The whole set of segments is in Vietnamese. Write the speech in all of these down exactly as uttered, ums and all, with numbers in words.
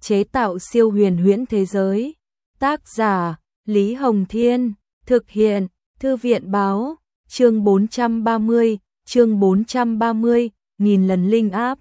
chế tạo siêu huyền huyễn thế giới. Tác giả Lý Hồng Thiên, thực hiện Thư viện Báo, chương bốn trăm ba mươi, chương bốn trăm ba mươi, nghìn lần linh áp.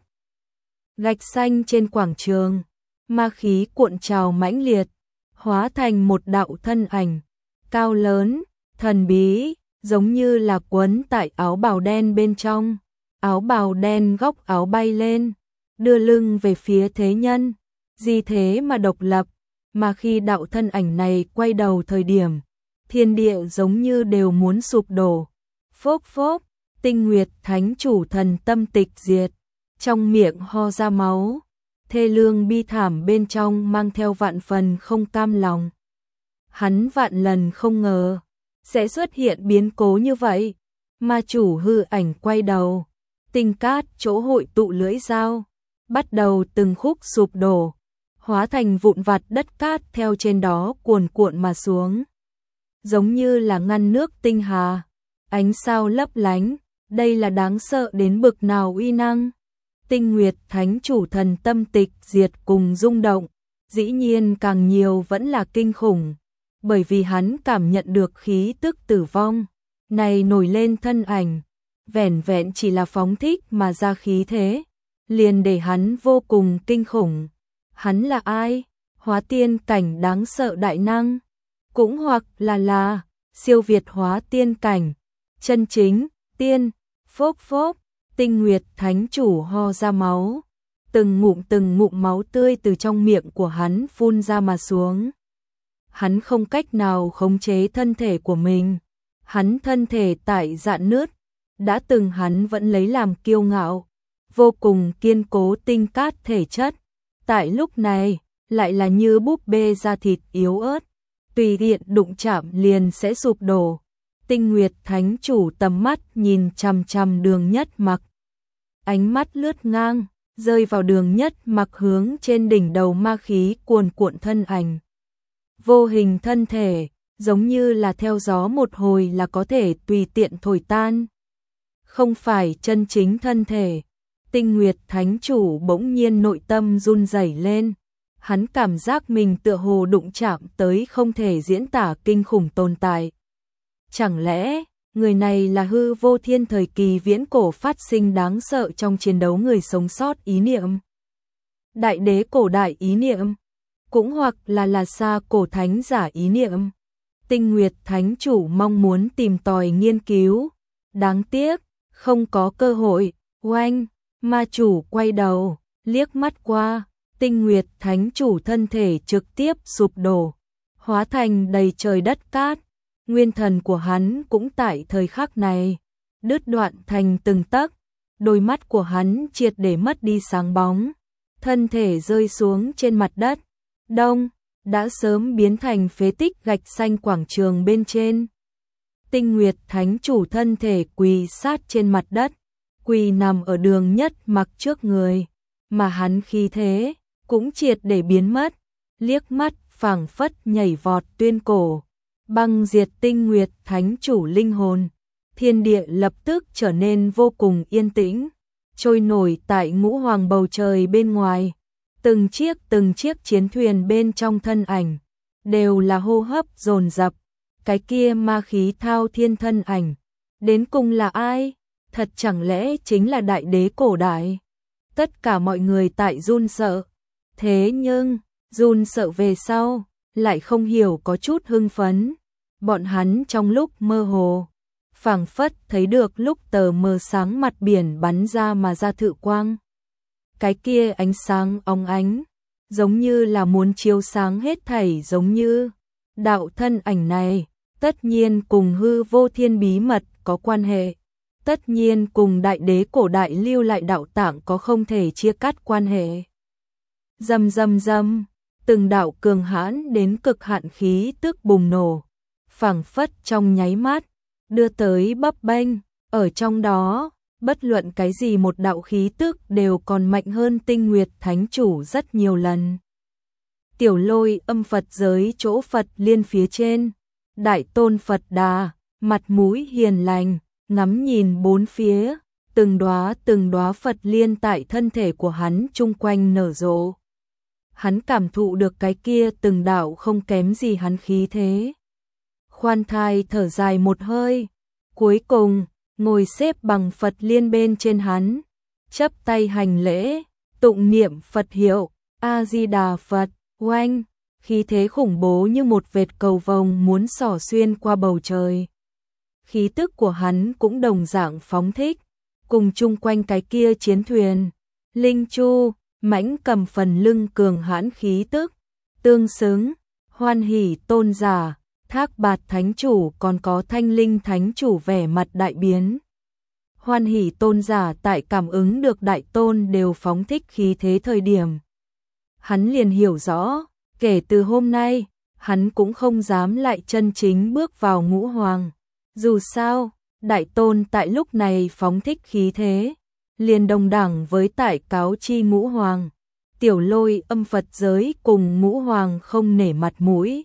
Gạch xanh trên quảng trường, ma khí cuộn trào mãnh liệt, hóa thành một đạo thân ảnh, cao lớn, thần bí, giống như là quấn tại áo bào đen bên trong. Áo bào đen góc áo bay lên, đưa lưng về phía thế nhân, gì thế mà độc lập, mà khi đạo thân ảnh này quay đầu thời điểm, thiên địa giống như đều muốn sụp đổ. Phốc phốc, Tinh Nguyệt Thánh Chủ thần tâm tịch diệt, trong miệng ho ra máu, thê lương bi thảm bên trong mang theo vạn phần không cam lòng. Hắn vạn lần không ngờ sẽ xuất hiện biến cố như vậy, ma chủ hư ảnh quay đầu, tinh cát chỗ hội tụ lưỡi dao, bắt đầu từng khúc sụp đổ, hóa thành vụn vặt đất cát theo trên đó cuồn cuộn mà xuống. Giống như là ngăn nước tinh hà, ánh sao lấp lánh, đây là đáng sợ đến bực nào uy năng. Tinh Nguyệt Thánh Chủ thần tâm tịch diệt cùng rung động, dĩ nhiên càng nhiều vẫn là kinh khủng, bởi vì hắn cảm nhận được khí tức tử vong này nổi lên thân ảnh, vẻn vẹn chỉ là phóng thích mà ra khí thế, liền để hắn vô cùng kinh khủng. Hắn là ai? Hóa tiên cảnh đáng sợ đại năng, cũng hoặc là là siêu việt hóa tiên cảnh, chân chính tiên. Phốc phốc, Tinh Nguyệt Thánh Chủ ho ra máu, từng ngụm từng ngụm máu tươi từ trong miệng của hắn phun ra mà xuống. Hắn không cách nào khống chế thân thể của mình, hắn thân thể tại rạn nứt, đã từng hắn vẫn lấy làm kiêu ngạo, vô cùng kiên cố tinh cát thể chất, tại lúc này lại là như búp bê da thịt yếu ớt, tùy tiện đụng chạm liền sẽ sụp đổ. Tinh Nguyệt Thánh Chủ tầm mắt nhìn chằm chằm Đường Nhất Mặc, ánh mắt lướt ngang, rơi vào Đường Nhất Mặc hướng trên đỉnh đầu ma khí cuồn cuộn thân ảnh. Vô hình thân thể, giống như là theo gió một hồi là có thể tùy tiện thổi tan. Không phải chân chính thân thể. Tinh Nguyệt Thánh Chủ bỗng nhiên nội tâm run rẩy lên, hắn cảm giác mình tựa hồ đụng chạm tới không thể diễn tả kinh khủng tồn tại. Chẳng lẽ, người này là hư vô thiên thời kỳ viễn cổ phát sinh đáng sợ trong chiến đấu người sống sót ý niệm? Đại đế cổ đại ý niệm? Cũng hoặc là là xa cổ thánh giả ý niệm? Tinh Nguyệt Thánh Chủ mong muốn tìm tòi nghiên cứu, đáng tiếc, không có cơ hội. Oanh, ma chủ quay đầu, liếc mắt qua, Tinh Nguyệt Thánh Chủ thân thể trực tiếp sụp đổ, hóa thành đầy trời đất cát. Nguyên thần của hắn cũng tại thời khắc này đứt đoạn thành từng tấc, đôi mắt của hắn triệt để mất đi sáng bóng, thân thể rơi xuống trên mặt đất. Đông, đã sớm biến thành phế tích gạch xanh quảng trường bên trên. Tinh Nguyệt Thánh Chủ thân thể quỳ sát trên mặt đất, quỳ nằm ở Đường Nhất Mặc trước người, mà hắn khí thế cũng triệt để biến mất, liếc mắt phảng phất nhảy vọt tuyên cổ, băng diệt Tinh Nguyệt Thánh Chủ linh hồn. Thiên địa lập tức trở nên vô cùng yên tĩnh, trôi nổi tại ngũ hoàng bầu trời bên ngoài, từng chiếc từng chiếc chiến thuyền bên trong thân ảnh đều là hô hấp dồn dập. Cái kia ma khí thao thiên thân ảnh, đến cùng là ai? Thật chẳng lẽ chính là đại đế cổ đại? Tất cả mọi người tại run sợ, thế nhưng run sợ về sau lại không hiểu có chút hưng phấn. Bọn hắn trong lúc mơ hồ phảng phất thấy được lúc tờ mờ sáng mặt biển bắn ra mà ra thự quang. Cái kia ánh sáng óng ánh, giống như là muốn chiếu sáng hết thảy, giống như đạo thân ảnh này tất nhiên cùng hư vô thiên bí mật có quan hệ, tất nhiên cùng đại đế cổ đại lưu lại đạo tạng có không thể chia cắt quan hệ. Rầm rầm rầm, từng đạo cường hãn đến cực hạn khí tức bùng nổ, phảng phất trong nháy mắt đưa tới bấp bênh, ở trong đó, bất luận cái gì một đạo khí tức đều còn mạnh hơn Tinh Nguyệt Thánh Chủ rất nhiều lần. Tiểu Lôi âm Phật giới chỗ Phật liên phía trên, Đại Tôn Phật Đà, mặt mũi hiền lành, ngắm nhìn bốn phía, từng đóa từng đóa Phật liên tại thân thể của hắn chung quanh nở rộ. hắn cảm thụ được cái kia từng đạo không kém gì hắn khí thế. Khoan thai thở dài một hơi, cuối cùng, ngồi xếp bằng Phật liên bên trên hắn, chắp tay hành lễ, tụng niệm Phật hiệu, A-di-đà Phật, oanh, khí thế khủng bố như một vệt cầu vồng muốn xỏ xuyên qua bầu trời. Khí tức của hắn cũng đồng dạng phóng thích, cùng chung quanh cái kia chiến thuyền, linh chu, mãnh cầm phần lưng cường hãn khí tức, tương xứng, Hoan Hỷ tôn giả, Thác Bạt thánh chủ còn có Thanh Linh thánh chủ vẻ mặt đại biến. Hoan Hỷ tôn giả tại cảm ứng được đại tôn đều phóng thích khí thế thời điểm. Hắn liền hiểu rõ, kể từ hôm nay, hắn cũng không dám lại chân chính bước vào ngũ hoàng. Dù sao, đại tôn tại lúc này phóng thích khí thế, liền đồng đẳng với tại cáo chi ngũ hoàng. Tiểu Lôi âm Phật giới cùng ngũ hoàng không nể mặt mũi.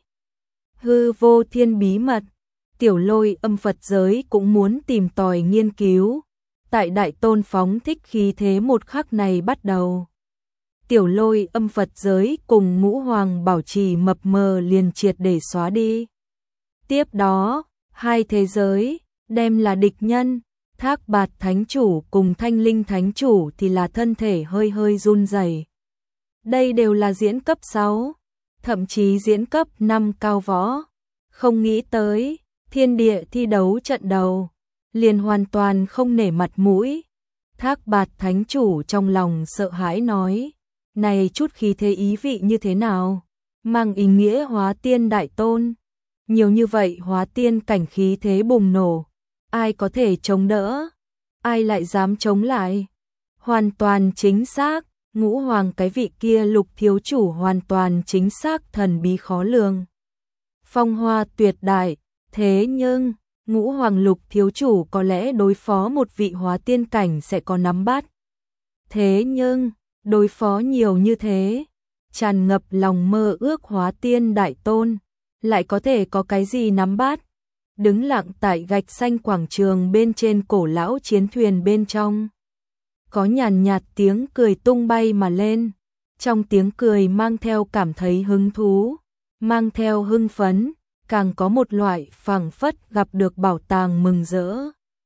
Hư vô thiên bí mật, Tiểu Lôi âm Phật giới cũng muốn tìm tòi nghiên cứu. Tại đại tôn phóng thích khí thế một khắc này bắt đầu. Tiểu Lôi âm Phật giới cùng ngũ hoàng bảo trì mập mờ liền triệt để xóa đi. Tiếp đó, hai thế giới, đem là địch nhân, Thác Bạt thánh chủ cùng Thanh Linh thánh chủ thì là thân thể hơi hơi run rẩy. Đây đều là diễn cấp sáu, thậm chí diễn cấp năm cao võ. Không nghĩ tới, thiên địa thi đấu trận đầu, liền hoàn toàn không nể mặt mũi. Thác Bạt thánh chủ trong lòng sợ hãi nói, này chút khí thế ý vị như thế nào, mang ý nghĩa hóa tiên đại tôn. Nhiều như vậy hóa tiên cảnh khí thế bùng nổ, ai có thể chống đỡ, ai lại dám chống lại. Hoàn toàn chính xác, ngũ hoàng cái vị kia Lục thiếu chủ hoàn toàn chính xác thần bí khó lường. Phong hoa tuyệt đại, thế nhưng, ngũ hoàng Lục thiếu chủ có lẽ đối phó một vị hóa tiên cảnh sẽ có nắm bắt. Thế nhưng, đối phó nhiều như thế, tràn ngập lòng mơ ước hóa tiên đại tôn, lại có thể có cái gì nắm bắt. Đứng lặng tại gạch xanh quảng trường bên trên cổ lão chiến thuyền bên trong. Có nhàn nhạt tiếng cười tung bay mà lên, trong tiếng cười mang theo cảm thấy hứng thú, mang theo hưng phấn, càng có một loại phảng phất gặp được bảo tàng mừng rỡ.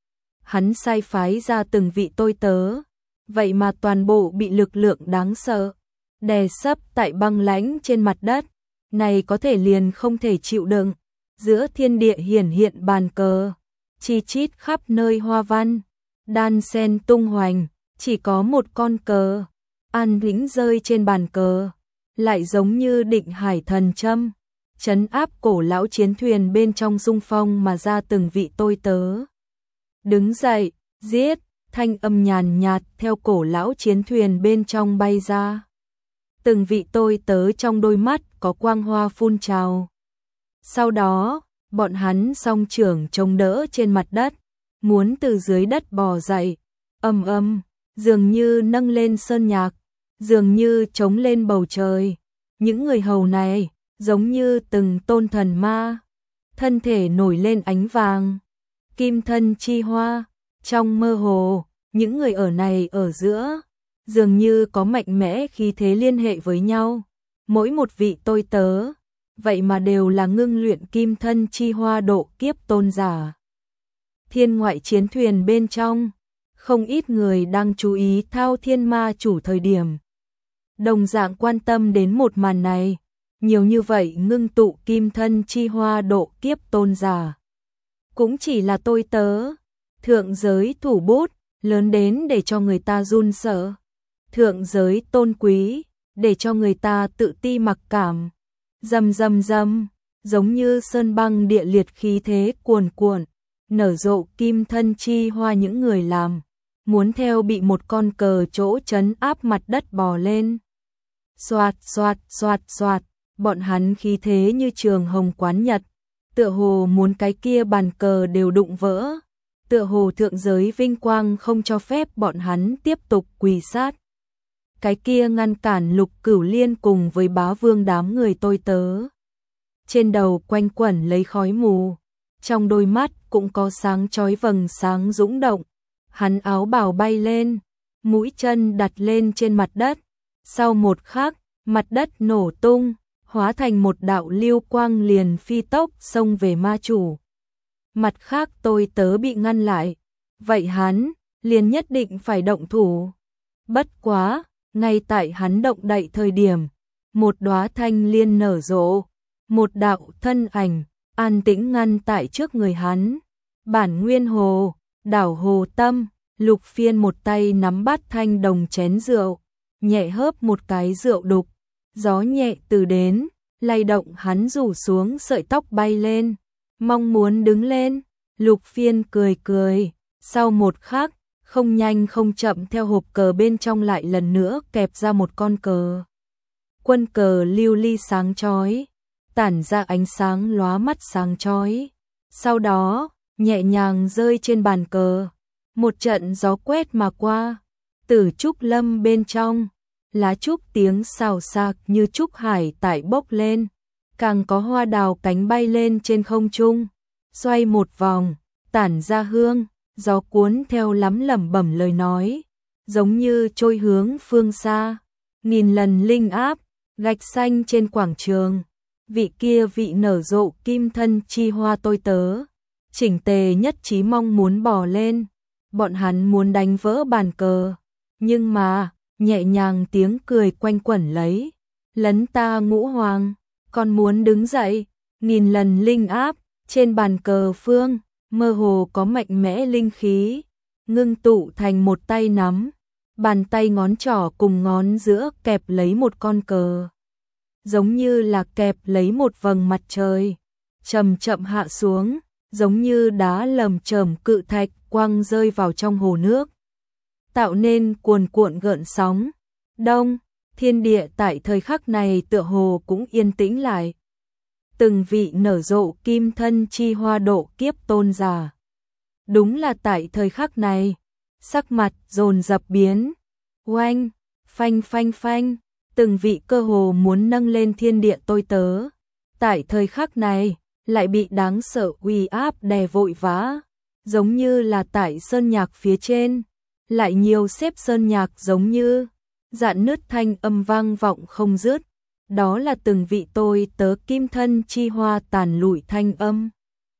Hắn sai phái ra từng vị tôi tớ, vậy mà toàn bộ bị lực lượng đáng sợ đè sấp tại băng lãnh trên mặt đất, này có thể liền không thể chịu đựng. Giữa thiên địa hiển hiện bàn cờ, chi chít khắp nơi hoa văn, đan sen tung hoành, chỉ có một con cờ, an lĩnh rơi trên bàn cờ, lại giống như định hải thần châm, trấn áp cổ lão chiến thuyền bên trong xung phong mà ra từng vị tôi tớ. Đứng dậy, giết, thanh âm nhàn nhạt theo cổ lão chiến thuyền bên trong bay ra. Từng vị tôi tớ trong đôi mắt có quang hoa phun trào. Sau đó, bọn hắn song trưởng chống đỡ trên mặt đất, muốn từ dưới đất bò dậy, ầm ầm, dường như nâng lên sơn nhạc, dường như chống lên bầu trời. Những người hầu này, giống như từng tôn thần ma, thân thể nổi lên ánh vàng, kim thân chi hoa, trong mơ hồ, những người ở này ở giữa, dường như có mạnh mẽ khí thế liên hệ với nhau, mỗi một vị tôi tớ. Vậy mà đều là ngưng luyện kim thân chi hoa độ kiếp tôn giả. Thiên ngoại chiến thuyền bên trong, không ít người đang chú ý Thao Thiên Ma chủ thời điểm. Đồng dạng quan tâm đến một màn này, nhiều như vậy ngưng tụ kim thân chi hoa độ kiếp tôn giả. Cũng chỉ là tôi tớ, thượng giới thủ bút, lớn đến để cho người ta run sợ. Thượng giới tôn quý, để cho người ta tự ti mặc cảm. Rầm rầm rầm, giống như sơn băng địa liệt khí thế cuồn cuộn, nở rộ kim thân chi hoa những người làm, muốn theo bị một con cờ chỗ trấn áp mặt đất bò lên. Xoạt xoạt xoạt xoạt, bọn hắn khí thế như trường hồng quán nhật, tựa hồ muốn cái kia bàn cờ đều đụng vỡ, tựa hồ thượng giới vinh quang không cho phép bọn hắn tiếp tục quỳ sát. Cái kia ngăn cản Lục Cửu Liên cùng với bá vương đám người tôi tớ. Trên đầu quanh quẩn lấy khói mù, trong đôi mắt cũng có sáng chói vầng sáng dũng động. Hắn áo bào bay lên, mũi chân đặt lên trên mặt đất. Sau một khắc, mặt đất nổ tung, hóa thành một đạo lưu quang liền phi tốc xông về ma chủ. Mặt khác tôi tớ bị ngăn lại, vậy hắn liền nhất định phải động thủ. Bất quá, ngay tại hắn động đậy thời điểm, một đóa thanh liên nở rộ, một đạo thân ảnh an tĩnh ngăn tại trước người hắn. Bản Nguyên Hồ, đảo Hồ Tâm, Lục Phiên một tay nắm bát thanh đồng chén rượu, nhẹ hớp một cái rượu đục, gió nhẹ từ đến, lay động hắn rủ xuống sợi tóc bay lên, mong muốn đứng lên. Lục Phiên cười cười, sau một khắc, không nhanh không chậm theo hộp cờ bên trong lại lần nữa kẹp ra một con cờ. Quân cờ lưu ly sáng chói, tản ra ánh sáng lóa mắt sáng chói. Sau đó, nhẹ nhàng rơi trên bàn cờ, một trận gió quét mà qua, Tử trúc lâm bên trong, lá trúc tiếng xào xạc như trúc hải tại bốc lên, càng có hoa đào cánh bay lên trên không trung, xoay một vòng, tản ra hương, gió cuốn theo lắm lẩm bẩm lời nói, giống như trôi hướng phương xa. Nghìn lần linh áp, gạch xanh trên quảng trường, vị kia vị nở rộ kim thân chi hoa tôi tớ, chỉnh tề nhất trí mong muốn bò lên, bọn hắn muốn đánh vỡ bàn cờ, nhưng mà, nhẹ nhàng tiếng cười quanh quẩn lấy, lấn ta ngũ hoàng, còn muốn đứng dậy. Nghìn lần linh áp, trên bàn cờ phương, mơ hồ có mạnh mẽ linh khí, ngưng tụ thành một tay nắm, bàn tay ngón trỏ cùng ngón giữa kẹp lấy một con cờ, giống như là kẹp lấy một vầng mặt trời, chậm chậm hạ xuống, giống như đá lầm chởm cự thạch quăng rơi vào trong hồ nước, tạo nên cuồn cuộn gợn sóng. Đông, thiên địa tại thời khắc này tựa hồ cũng yên tĩnh lại. Từng vị nở rộ kim thân chi hoa độ kiếp tôn giả. Đúng là tại thời khắc này, sắc mặt dồn dập biến, oanh, phanh phanh phanh, từng vị cơ hồ muốn nâng lên thiên địa tôi tớ. Tại thời khắc này, lại bị đáng sợ uy áp đè vội vã, giống như là tại sơn nhạc phía trên, lại nhiều xếp sơn nhạc giống như dạn nứt thanh âm vang vọng không dứt. Đó là từng vị tôi tớ kim thân chi hoa tàn lụi thanh âm.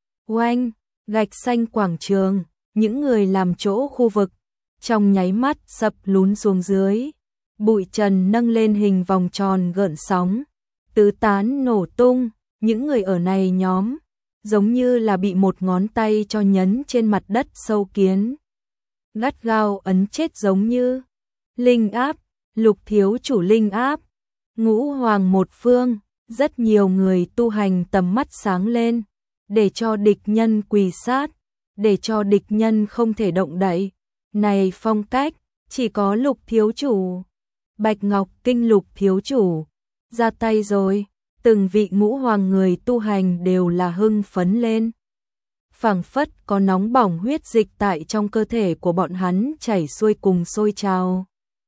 Oanh, gạch xanh quảng trường, những người làm chỗ khu vực, trong nháy mắt sập lún xuống dưới. Bụi trần nâng lên hình vòng tròn gợn sóng, tứ tán nổ tung, những người ở này nhóm, giống như là bị một ngón tay cho nhấn trên mặt đất sâu kiến. Gắt gao ấn chết giống như linh áp, Lục thiếu chủ linh áp. Ngũ hoàng một phương, rất nhiều người tu hành tầm mắt sáng lên, để cho địch nhân quỳ sát, để cho địch nhân không thể động đậy. Này phong cách, chỉ có Lục thiếu chủ. Bạch Ngọc Kinh Lục thiếu chủ, ra tay rồi, từng vị ngũ hoàng người tu hành đều là hưng phấn lên. Phảng phất có nóng bỏng huyết dịch tại trong cơ thể của bọn hắn chảy xuôi cùng sôi trào.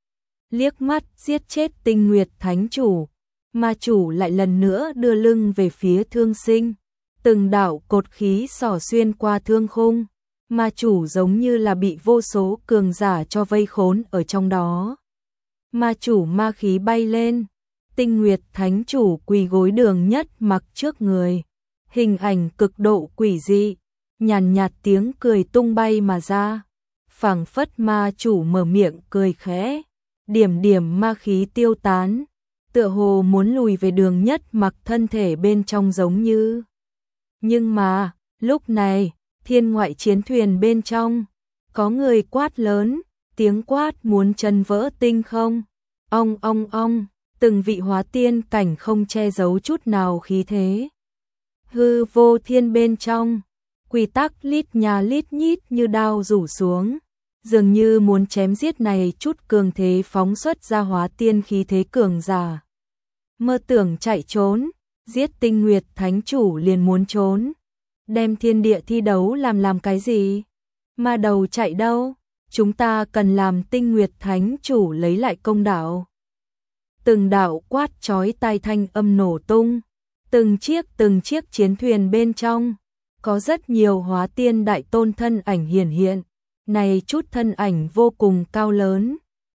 Liếc mắt giết chết Tinh Nguyệt Thánh chủ, ma chủ lại lần nữa đưa lưng về phía Thương Sinh, từng đạo cột khí xỏ xuyên qua thương khung, ma chủ giống như là bị vô số cường giả cho vây khốn ở trong đó. Ma chủ ma khí bay lên, Tinh Nguyệt Thánh chủ quỳ gối đường nhất mặc trước người, hình ảnh cực độ quỷ dị, nhàn nhạt tiếng cười tung bay mà ra, phảng phất ma chủ mở miệng cười khẽ. Điểm điểm ma khí tiêu tán, tựa hồ muốn lùi về đường nhất mặc thân thể bên trong giống như. Nhưng mà, lúc này, thiên ngoại chiến thuyền bên trong, có người quát lớn, tiếng quát muốn chân vỡ tinh không. Ong ong ong, từng vị hóa tiên cảnh không che giấu chút nào khí thế. Hư vô thiên bên trong, quy tắc lít nhà lít nhít như đao rủ xuống. Dường như muốn chém giết này chút cường thế phóng xuất ra hóa tiên khí thế cường giả. Mơ tưởng chạy trốn, giết Tinh Nguyệt Thánh chủ liền muốn trốn. Đem thiên địa thi đấu làm làm cái gì? Mà đầu chạy đâu? Chúng ta cần làm Tinh Nguyệt Thánh chủ lấy lại công đạo. Từng đạo quát chói tai thanh âm nổ tung, từng chiếc từng chiếc chiến thuyền bên trong, có rất nhiều hóa tiên đại tôn thân ảnh hiển hiện. Này chút thân ảnh vô cùng cao lớn,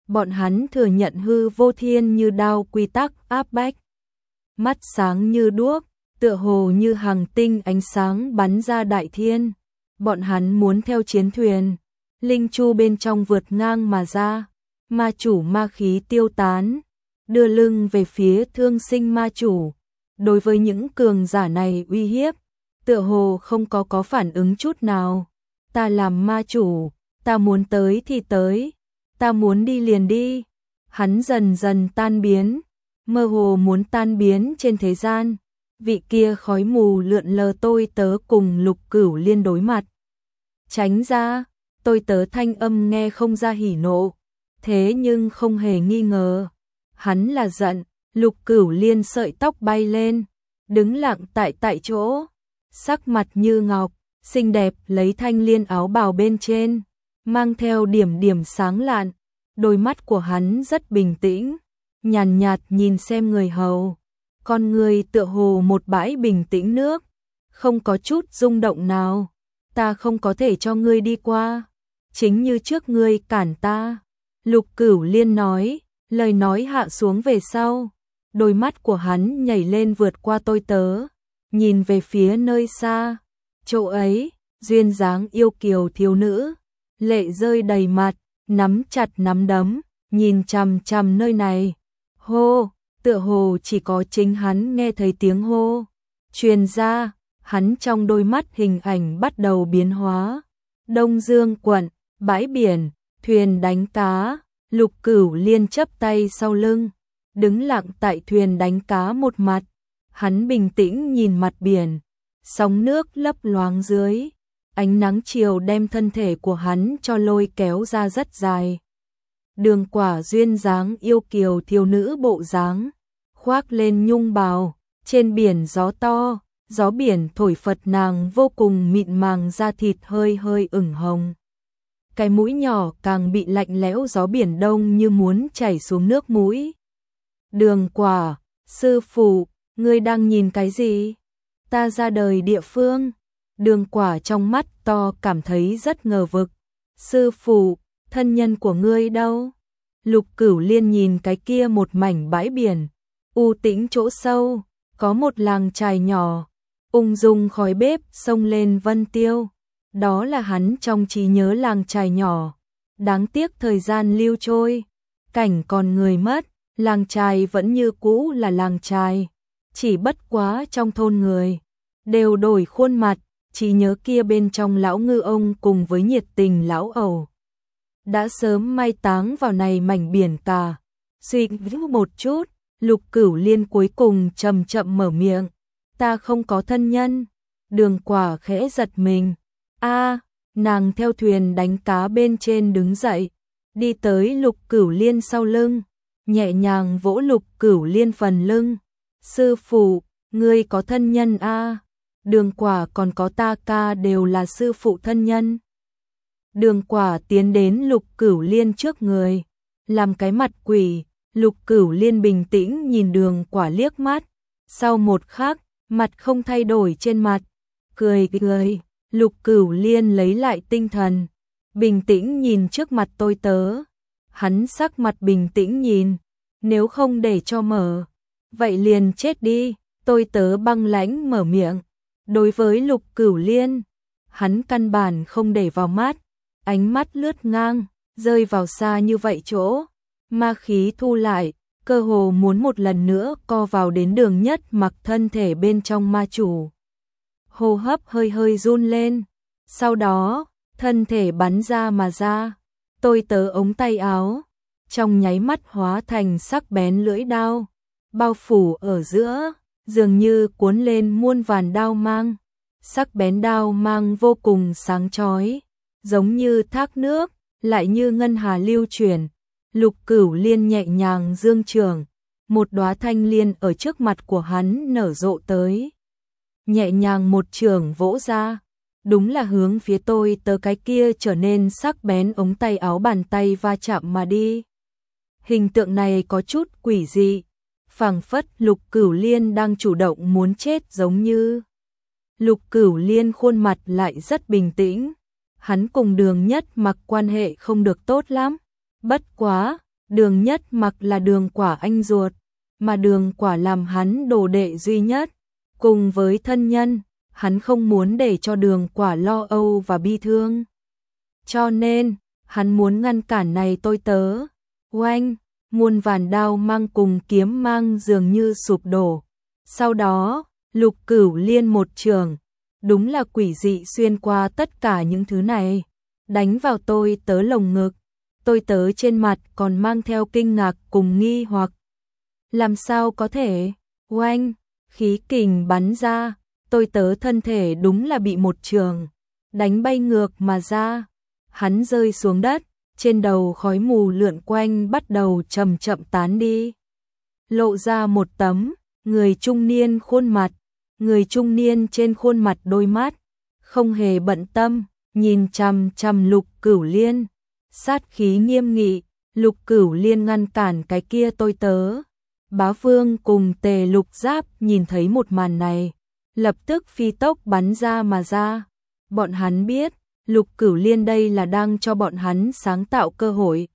Bọn hắn thừa nhận hư vô thiên như đao quy tắc áp bách. Mắt sáng như đuốc, tựa hồ như hàng tinh ánh sáng bắn ra đại thiên. Bọn hắn muốn theo chiến thuyền, linh chu bên trong vượt ngang mà ra. Ma chủ ma khí tiêu tán, đưa lưng về phía thương sinh ma chủ. Đối với những cường giả này uy hiếp, tựa hồ không có có phản ứng chút nào. Ta làm ma chủ, ta muốn tới thì tới, ta muốn đi liền đi. Hắn dần dần tan biến, mơ hồ muốn tan biến trên thế gian. Vị kia khói mù lượn lờ tôi tớ cùng Lục Cửu Liên đối mặt. Tránh ra, tôi tớ thanh âm nghe không ra hỉ nộ, thế nhưng không hề nghi ngờ. Hắn là giận. Lục Cửu Liên sợi tóc bay lên, đứng lặng tại tại chỗ, sắc mặt như ngọc, xinh đẹp lấy thanh liên áo bào bên trên, mang theo điểm điểm sáng lạn. Đôi mắt của hắn rất bình tĩnh, nhàn nhạt, nhạt nhìn xem người hầu, con người tựa hồ một bãi bình tĩnh nước, không có chút rung động nào. Ta không có thể cho ngươi đi qua, chính như trước ngươi cản ta. Lục Cửu Liên nói, lời nói hạ xuống về sau. Đôi mắt của hắn nhảy lên vượt qua tôi tớ, nhìn về phía nơi xa. Chỗ ấy, duyên dáng yêu kiều thiếu nữ, lệ rơi đầy mặt, nắm chặt nắm đấm, nhìn chằm chằm nơi này. Hô, tựa hồ chỉ có chính hắn nghe thấy tiếng hô truyền ra. Hắn trong đôi mắt hình ảnh bắt đầu biến hóa. Đông Dương quận, bãi biển, thuyền đánh cá. Lục Cửu Liên chắp tay sau lưng, đứng lặng tại thuyền đánh cá một mặt. Hắn bình tĩnh nhìn mặt biển, sóng nước lấp loáng dưới. Ánh nắng chiều đem thân thể của hắn cho lôi kéo ra rất dài. Đường Quả duyên dáng yêu kiều thiếu nữ bộ dáng, khoác lên nhung bào, trên biển gió to, gió biển thổi phật nàng vô cùng mịn màng, da thịt hơi hơi ửng hồng. Cái mũi nhỏ càng bị lạnh lẽo gió biển đông như muốn chảy xuống nước mũi. Đường Quả, sư phụ, ngươi đang nhìn cái gì? Ta ra đời địa phương. Đường Quả trong mắt to cảm thấy rất ngờ vực. Sư phụ, thân nhân của ngươi đâu? Lục Cửu Liên nhìn cái kia một mảnh bãi biển, u tĩnh chỗ sâu, có một làng chài nhỏ, ung dung khói bếp xông lên vân tiêu. Đó là hắn trong trí nhớ làng chài nhỏ. Đáng tiếc thời gian lưu trôi, cảnh còn người mất, làng chài vẫn như cũ là làng chài, chỉ bất quá trong thôn người đều đổi khuôn mặt. Trí nhớ kia bên trong lão ngư ông cùng với nhiệt tình lão ẩu đã sớm mai táng vào này mảnh biển cả. Suy nghĩ một chút, Lục Cửu Liên cuối cùng chậm chậm mở miệng, ta không có thân nhân. Đường Quả khẽ giật mình. A, nàng theo thuyền đánh cá bên trên đứng dậy, đi tới Lục Cửu Liên sau lưng, nhẹ nhàng vỗ Lục Cửu Liên phần lưng. Sư phụ, ngươi có thân nhân a? Đường Quả còn có ta ca đều là sư phụ thân nhân. Đường Quả tiến đến Lục Cửu Liên trước người, làm cái mặt quỷ. Lục Cửu Liên bình tĩnh nhìn Đường Quả liếc mắt, sau một khắc, mặt không thay đổi trên mặt, cười cười. Lục Cửu Liên lấy lại tinh thần, bình tĩnh nhìn trước mặt tôi tớ. Hắn sắc mặt bình tĩnh nhìn, nếu không để cho mở, vậy liền chết đi. Tôi tớ băng lãnh mở miệng. Đối với Lục Cửu Liên, hắn căn bản không để vào mắt, ánh mắt lướt ngang, rơi vào xa như vậy chỗ, ma khí thu lại, cơ hồ muốn một lần nữa co vào đến Đường Nhất Mặc thân thể bên trong ma chủ. Hô hấp hơi hơi run lên, sau đó, thân thể bắn ra mà ra, tôi tớ ống tay áo, trong nháy mắt hóa thành sắc bén lưỡi đao, bao phủ ở giữa, dường như cuốn lên muôn vàn đao mang. Sắc bén đao mang vô cùng sáng chói, giống như thác nước, lại như ngân hà lưu chuyển. Lục Cửu Liên nhẹ nhàng giương trường, một đóa thanh liên ở trước mặt của hắn nở rộ tới. Nhẹ nhàng một trường vỗ ra, đúng là hướng phía tôi tớ cái kia trở nên sắc bén ống tay áo bàn tay va chạm mà đi. Hình tượng này có chút quỷ dị, phảng phất Lục Cửu Liên đang chủ động muốn chết giống như. Lục Cửu Liên khuôn mặt lại rất bình tĩnh, hắn cùng Đường Nhất Mặc quan hệ không được tốt lắm, bất quá, Đường Nhất Mặc là Đường Quả anh ruột, mà Đường Quả làm hắn đồ đệ duy nhất, cùng với thân nhân, hắn không muốn để cho Đường Quả lo âu và bi thương. Cho nên, hắn muốn ngăn cản này tôi tớ. Oanh, muôn vàn đao mang cùng kiếm mang dường như sụp đổ. Sau đó, Lục Cửu Liên một trường, đúng là quỷ dị xuyên qua tất cả những thứ này, đánh vào tôi tớ lồng ngực. Tôi tớ trên mặt còn mang theo kinh ngạc cùng nghi hoặc. Làm sao có thể? Oanh, khí kình bắn ra, tôi tớ thân thể đúng là bị một trường đánh bay ngược mà ra. Hắn rơi xuống đất, trên đầu khói mù lượn quanh bắt đầu chậm chậm tán đi. Lộ ra một tấm người trung niên khuôn mặt, người trung niên trên khuôn mặt đôi mắt không hề bận tâm, nhìn chằm chằm Lục Cửu Liên, sát khí nghiêm nghị. Lục Cửu Liên ngăn cản cái kia tôi tớ. Bá Vương cùng Tề Lục Giáp nhìn thấy một màn này, lập tức phi tốc bắn ra mà ra. Bọn hắn biết, Lục Cửu Liên đây là đang cho bọn hắn sáng tạo cơ hội.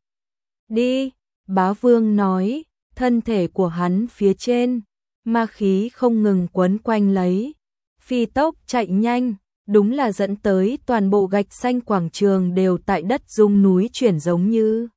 Đi, Bá Vương nói, thân thể của hắn phía trên, ma khí không ngừng quấn quanh lấy. Phi tốc chạy nhanh, đúng là dẫn tới toàn bộ gạch xanh quảng trường đều tại đất rung núi chuyển giống như.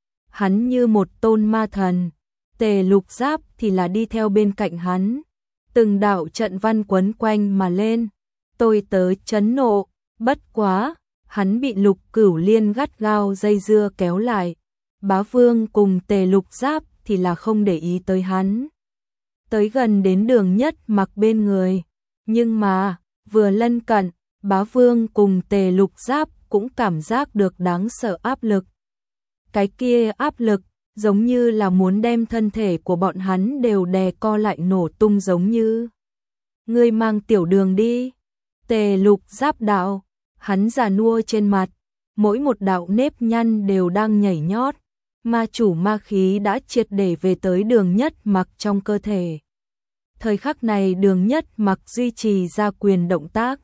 Hắn như một tôn ma thần, Tề Lục Giáp thì là đi theo bên cạnh hắn. Từng đạo trận văn quấn quanh mà lên, tôi tớ chấn nộ, bất quá, hắn bị Lục Cửu Liên gắt gao dây dưa kéo lại. Bá Vương cùng Tề Lục Giáp thì là không để ý tới hắn. Tới gần đến Đường Nhất Mặc bên người, nhưng mà, vừa lân cận, Bá Vương cùng Tề Lục Giáp cũng cảm giác được đáng sợ áp lực. Cái kia áp lực, giống như là muốn đem thân thể của bọn hắn đều đè co lại nổ tung giống như. Ngươi mang Tiểu Đường đi. Tề Lục Giáp đạo, hắn già nua trên mặt, mỗi một đạo nếp nhăn đều đang nhảy nhót. Ma chủ ma khí đã triệt để về tới Đường Nhất Mặc trong cơ thể. Thời khắc này Đường Nhất Mặc duy trì ra quyền động tác.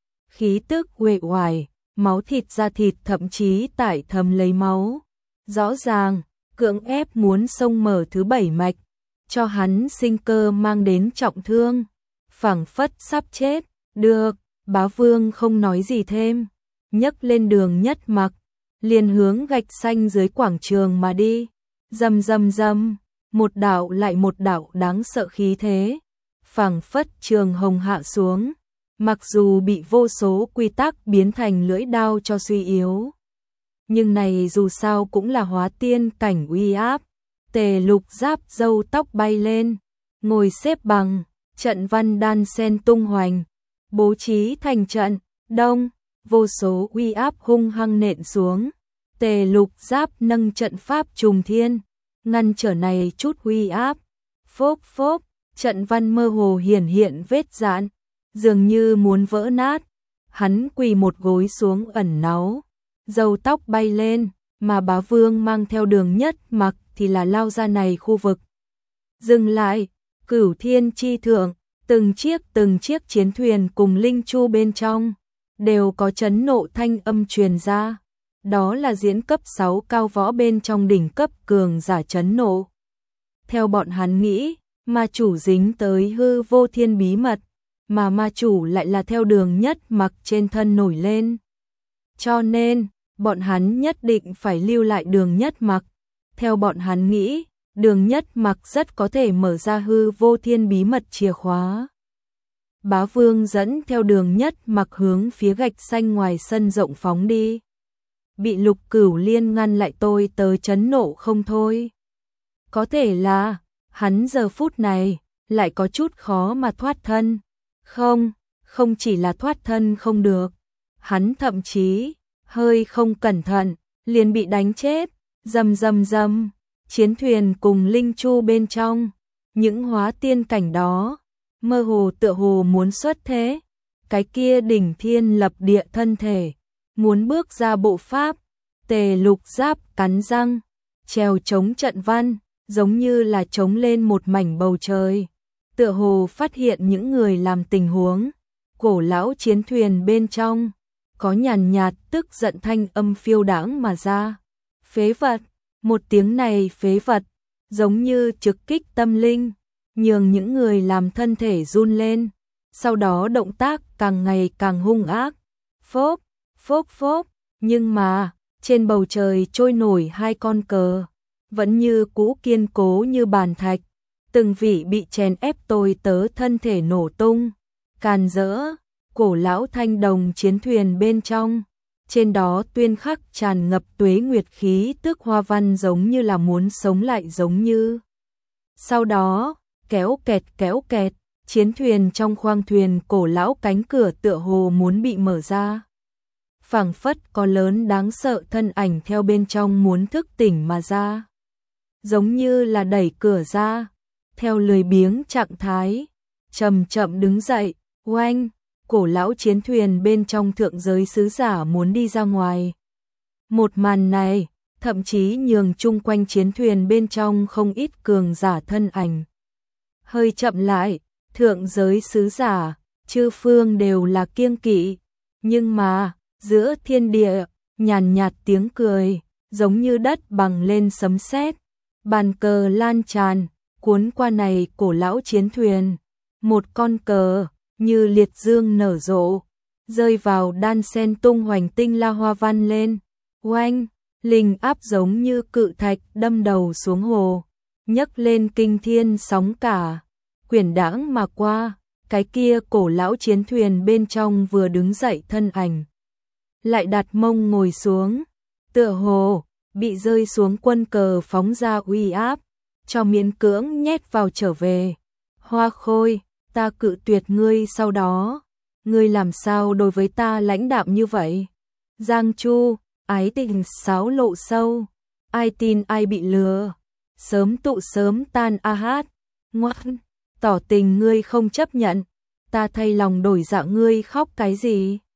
Khí tức uể oải, máu thịt da thịt thậm chí tải thấm lấy máu. Rõ ràng, cưỡng ép muốn xông mở thứ bảy mạch, cho hắn sinh cơ mang đến trọng thương. Phảng phất sắp chết, được, Bá Vương không nói gì thêm, nhấc lên Đường Nhất Mặc, liền hướng gạch xanh dưới quảng trường mà đi. Rầm rầm rầm, một đạo lại một đạo đáng sợ khí thế, phảng phất trường hồng hạ xuống, mặc dù bị vô số quy tắc biến thành lưỡi đao cho suy yếu. Nhưng này dù sao cũng là hóa tiên cảnh uy áp. Tề Lục Giáp râu tóc bay lên, ngồi xếp bằng, trận văn đan sen tung hoành, bố trí thành trận, đông, vô số uy áp hung hăng nện xuống. Tề Lục Giáp nâng trận pháp trùng thiên, ngăn trở này chút uy áp. Phốp phốp, trận văn mơ hồ hiển hiện vết rạn, dường như muốn vỡ nát. Hắn quỳ một gối xuống ẩn náu, râu tóc bay lên, mà Bá Vương mang theo Đường Nhất Mặc thì là lao ra này khu vực. Dừng lại, Cửu Thiên chi thượng, từng chiếc từng chiếc chiến thuyền cùng linh chu bên trong, đều có chấn nộ thanh âm truyền ra. Đó là diễn cấp sáu cao võ bên trong đỉnh cấp cường giả chấn nộ. Theo bọn hắn nghĩ, ma chủ dính tới hư vô thiên bí mật, mà ma chủ lại là theo Đường Nhất Mặc trên thân nổi lên. Cho nên, bọn hắn nhất định phải lưu lại Đường Nhất Mặc. Theo bọn hắn nghĩ, Đường Nhất Mặc rất có thể mở ra hư vô thiên bí mật chìa khóa. Bá Vương dẫn theo Đường Nhất Mặc hướng phía gạch xanh ngoài sân rộng phóng đi. Bị Lục Cửu Liên ngăn lại tôi tớ chấn nộ không thôi. Có thể là, hắn giờ phút này, lại có chút khó mà thoát thân. Không, không chỉ là thoát thân không được. Hắn thậm chí, hơi không cẩn thận, liền bị đánh chết. Rầm rầm rầm, chiến thuyền cùng linh chu bên trong, những hóa tiên cảnh đó, mơ hồ tựa hồ muốn xuất thế. Cái kia đỉnh thiên lập địa thân thể, muốn bước ra bộ pháp. Tề Lục Giáp cắn răng, trèo chống trận văn, giống như là chống lên một mảnh bầu trời. Tựa hồ phát hiện những người làm tình huống, cổ lão chiến thuyền bên trong, có nhàn nhạt tức giận thanh âm phiêu đãng mà ra. Phế vật, Một tiếng này phế vật, giống như trực kích tâm linh, nhường những người làm thân thể run lên. Sau đó động tác càng ngày càng hung ác. Phốp, phốp phốp, nhưng mà, trên bầu trời trôi nổi hai con cờ, vẫn như cũ kiên cố như bàn thạch. Từng vị bị chèn ép tôi tớ thân thể nổ tung, càn rỡ, cổ lão thanh đồng chiến thuyền bên trong. Trên đó tuyên khắc tràn ngập tuế nguyệt khí tức hoa văn giống như là muốn sống lại giống như. Sau đó, kéo kẹt kéo kẹt, chiến thuyền trong khoang thuyền cổ lão cánh cửa tựa hồ muốn bị mở ra. Phảng phất có lớn đáng sợ thân ảnh theo bên trong muốn thức tỉnh mà ra. Giống như là đẩy cửa ra, theo lười biếng trạng thái, chậm chậm đứng dậy, oanh, cổ lão chiến thuyền bên trong thượng giới sứ giả muốn đi ra ngoài. Một màn này, thậm chí nhường chung quanh chiến thuyền bên trong không ít cường giả thân ảnh. Hơi chậm lại, thượng giới sứ giả, chư phương đều là kiêng kỵ, nhưng mà, giữa thiên địa, nhàn nhạt tiếng cười, giống như đất bằng lên sấm sét, bàn cờ lan tràn, cuốn qua này cổ lão chiến thuyền. Một con cờ, như liệt dương nở rộ, rơi vào đan sen tung hoành tinh la hoa văn lên. Oanh, linh áp giống như cự thạch đâm đầu xuống hồ, nhấc lên kinh thiên sóng cả, quyển đãng mà qua. Cái kia cổ lão chiến thuyền bên trong vừa đứng dậy thân ảnh, lại đặt mông ngồi xuống, tựa hồ bị rơi xuống quân cờ phóng ra uy áp, cho miễn cưỡng nhét vào trở về. Hoa Khôi, ta cự tuyệt ngươi, sau đó ngươi làm sao đối với ta lãnh đạm như vậy? Giang Chu, ái tình sáo lộ sâu, ai tin ai bị lừa, sớm tụ sớm tan a hát. Ngoan, tỏ tình ngươi không chấp nhận, ta thay lòng đổi dạ, ngươi khóc cái gì?